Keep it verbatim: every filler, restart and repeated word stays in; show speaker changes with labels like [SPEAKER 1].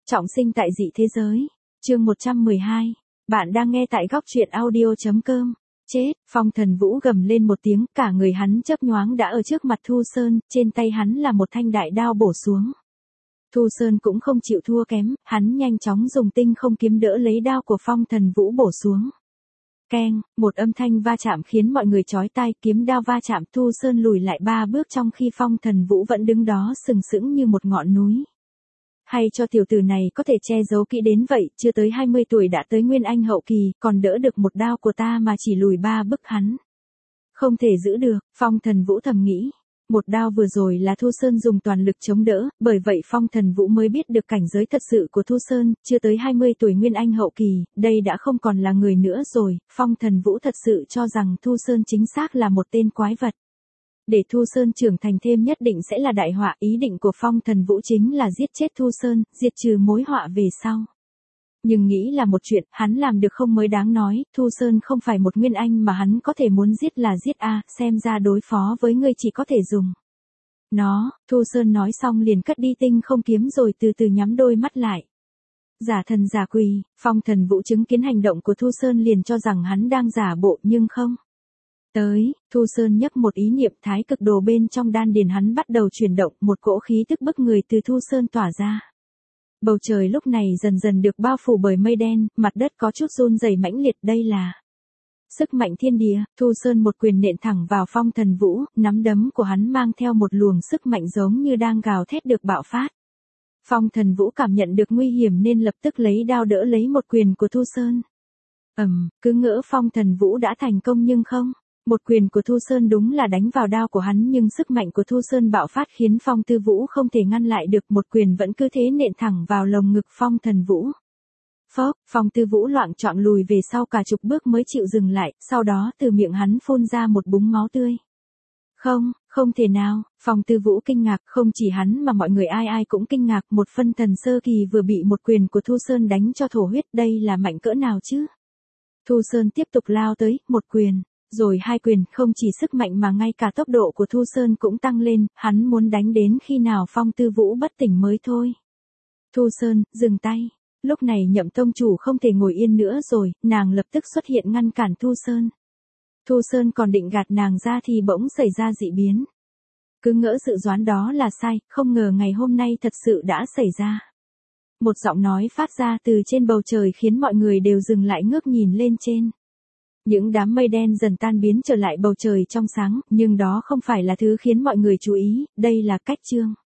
[SPEAKER 1] Trọng sinh tại dị thế giới. Chương một trăm mười hai. Bạn đang nghe tại góc truyện audio chấm com. Chết, Phong Thần Vũ gầm lên một tiếng, cả người hắn chớp nhoáng đã ở trước mặt Thu Sơn, trên tay hắn là một thanh đại đao bổ xuống. Thu Sơn cũng không chịu thua kém, hắn nhanh chóng dùng tinh không kiếm đỡ lấy đao của Phong Thần Vũ bổ xuống. Keng, một âm thanh va chạm khiến mọi người chói tai, kiếm đao va chạm, Thu Sơn lùi lại ba bước trong khi Phong Thần Vũ vẫn đứng đó sừng sững như một ngọn núi. Hay cho tiểu tử này có thể che giấu kỹ đến vậy, chưa tới hai mươi tuổi đã tới Nguyên Anh hậu kỳ, còn đỡ được một đao của ta mà chỉ lùi ba bước hắn. Không thể giữ được, Phong Thần Vũ thầm nghĩ. Một đao vừa rồi là Thu Sơn dùng toàn lực chống đỡ, bởi vậy Phong Thần Vũ mới biết được cảnh giới thật sự của Thu Sơn, chưa tới hai mươi tuổi Nguyên Anh hậu kỳ, đây đã không còn là người nữa rồi, Phong Thần Vũ thật sự cho rằng Thu Sơn chính xác là một tên quái vật. Để Thu Sơn trưởng thành thêm nhất định sẽ là đại họa, ý định của Phong Thần Vũ chính là giết chết Thu Sơn, diệt trừ mối họa về sau. Nhưng nghĩ là một chuyện, hắn làm được không mới đáng nói, Thu Sơn không phải một Nguyên Anh mà hắn có thể muốn giết là giết a, xem ra đối phó với ngươi chỉ có thể dùng nó. Thu Sơn nói xong liền cất đi tinh không kiếm rồi từ từ nhắm đôi mắt lại. Giả thần giả quỷ, Phong Thần Vũ chứng kiến hành động của Thu Sơn liền cho rằng hắn đang giả bộ nhưng không. Tới, Thu Sơn nhấp một ý niệm, thái cực đồ bên trong đan điền hắn bắt đầu chuyển động, một cỗ khí tức bức người từ Thu Sơn tỏa ra. Bầu trời lúc này dần dần được bao phủ bởi mây đen, mặt đất có chút run rẩy mãnh liệt, đây là sức mạnh thiên địa. Thu Sơn một quyền nện thẳng vào Phong Thần Vũ, nắm đấm của hắn mang theo một luồng sức mạnh giống như đang gào thét được bạo phát. Phong Thần Vũ cảm nhận được nguy hiểm nên lập tức lấy đao đỡ lấy một quyền của Thu Sơn. Ầm, um, cứ ngỡ Phong Thần Vũ đã thành công nhưng không. Một quyền của Thu Sơn đúng là đánh vào đao của hắn nhưng sức mạnh của Thu Sơn bạo phát khiến Phong Tư Vũ không thể ngăn lại được, một quyền vẫn cứ thế nện thẳng vào lồng ngực Phong Thần Vũ. Phốc, Phong Tư Vũ loạng choạng lùi về sau cả chục bước mới chịu dừng lại, sau đó từ miệng hắn phun ra một búng máu tươi. Không, không thể nào, Phong Tư Vũ kinh ngạc, không chỉ hắn mà mọi người ai ai cũng kinh ngạc, một phân thần sơ kỳ vừa bị một quyền của Thu Sơn đánh cho thổ huyết, đây là mạnh cỡ nào chứ? Thu Sơn tiếp tục lao tới, một quyền. Rồi hai quyền, không chỉ sức mạnh mà ngay cả tốc độ của Thu Sơn cũng tăng lên, hắn muốn đánh đến khi nào Phong Tư Vũ bất tỉnh mới thôi. Thu Sơn, dừng tay. Lúc này Nhậm tông chủ không thể ngồi yên nữa rồi, nàng lập tức xuất hiện ngăn cản Thu Sơn. Thu Sơn còn định gạt nàng ra thì bỗng xảy ra dị biến. Cứ ngỡ dự đoán đó là sai, không ngờ ngày hôm nay thật sự đã xảy ra. Một giọng nói phát ra từ trên bầu trời khiến mọi người đều dừng lại ngước nhìn lên trên. Những đám mây đen dần tan biến trở lại bầu trời trong sáng, nhưng đó không phải là thứ khiến mọi người chú ý, đây là cách chương.